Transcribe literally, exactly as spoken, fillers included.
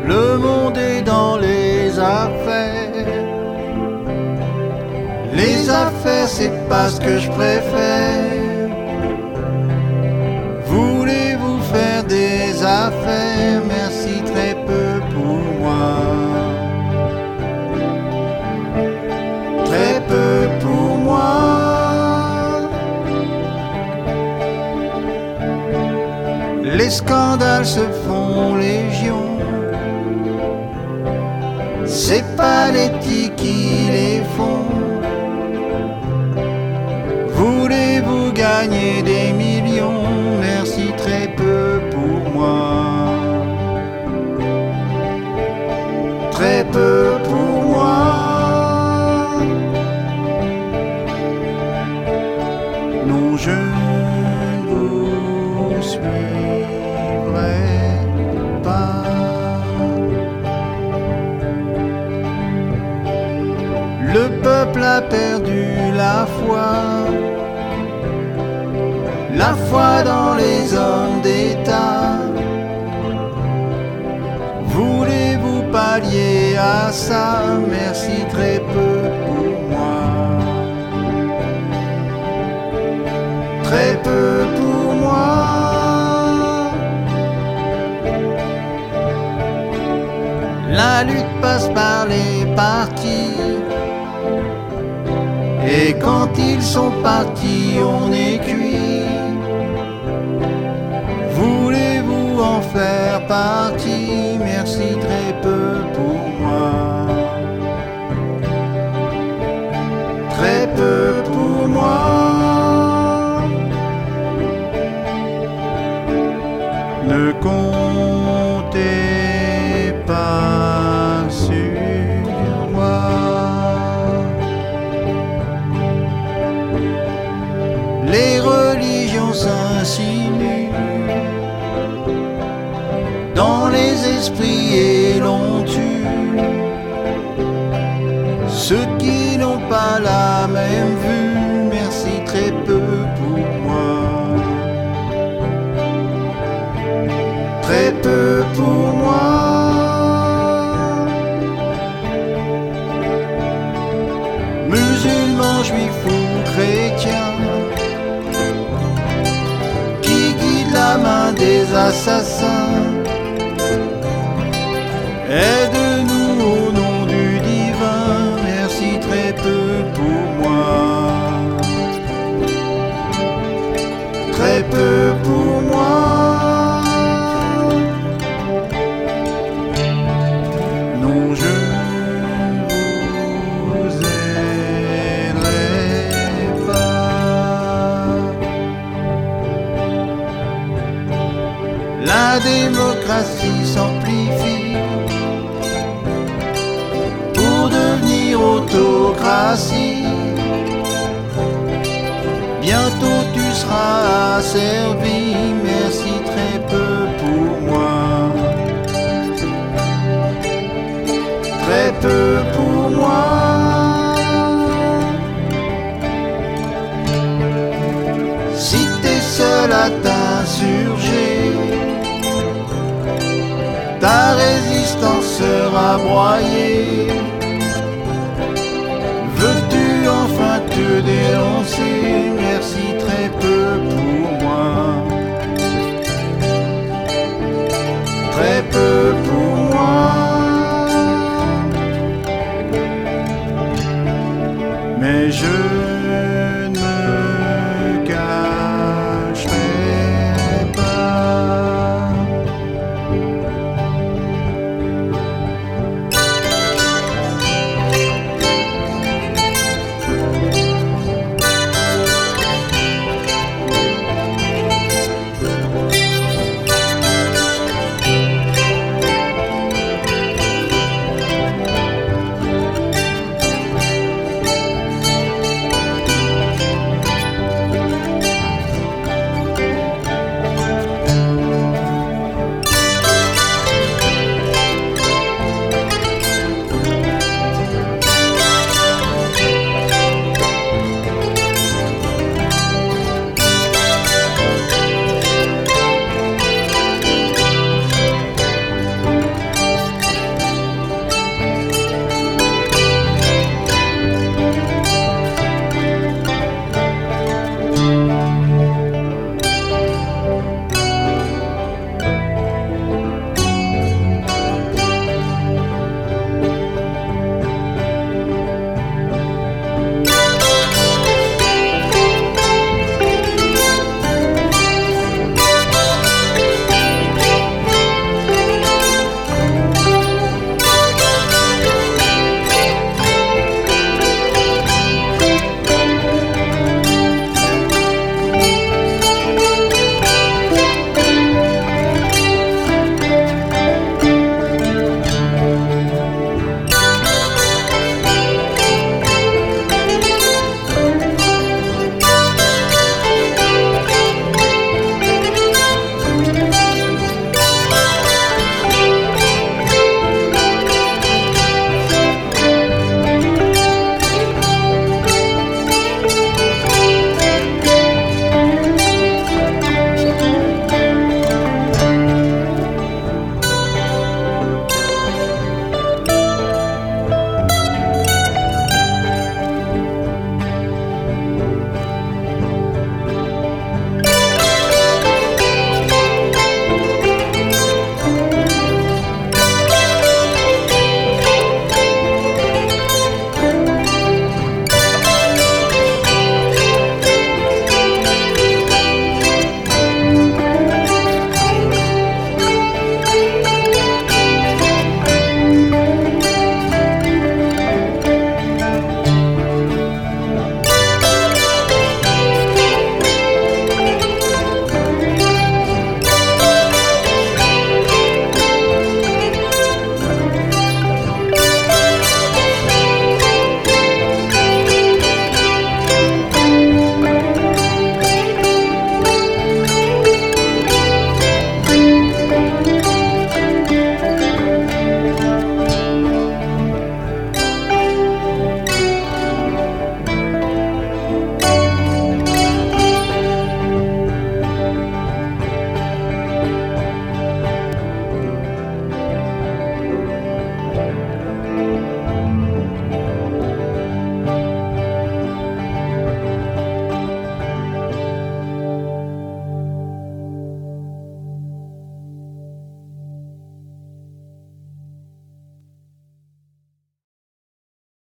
Le monde est dans les affaires. Les affaires, c'est pas ce que je préfère. Voulez-vous faire des affaires? Merci, très peu pour moi. Très peu pour moi. Les scandales se font légion. C'est pas les petits qui les font. Voulez-vous gagner des millions? Merci, très peu pour moi. Très peu pour moi. Non, je ne vous suivrai pas. Le peuple a perdu la foi. La foi dans les hommes d'État. Voulez-vous pallier à ça? Merci, très peu pour moi. Très peu pour moi. La lutte passe par les partis. Et quand ils sont partis, on est cuit. Voulez-vous en faire partie? Merci, très peu pour moi. Très peu pour moi. Ne comptez pas sur moi. Les religions s'insinuent dans les esprits et l'on tue ceux qui n'ont pas la même vue. Merci, très peu pour moi. Très peu pour moi. Musulmans, juifs ou chrétiens qui guident la main des assassins, aide-nous au nom du divin. Merci, très peu pour moi. Très peu pour moi. Non, je ne vous aiderai pas. La démocratie s'amplifie pour devenir autocratie. Bientôt tu seras asservi. Merci, très peu pour moi. Très peu pour moi. Si t'es seul à t'insurger, ta résistance sera broyée. Veux-tu enfin te dénoncer? Merci, très peu pour moi. Très peu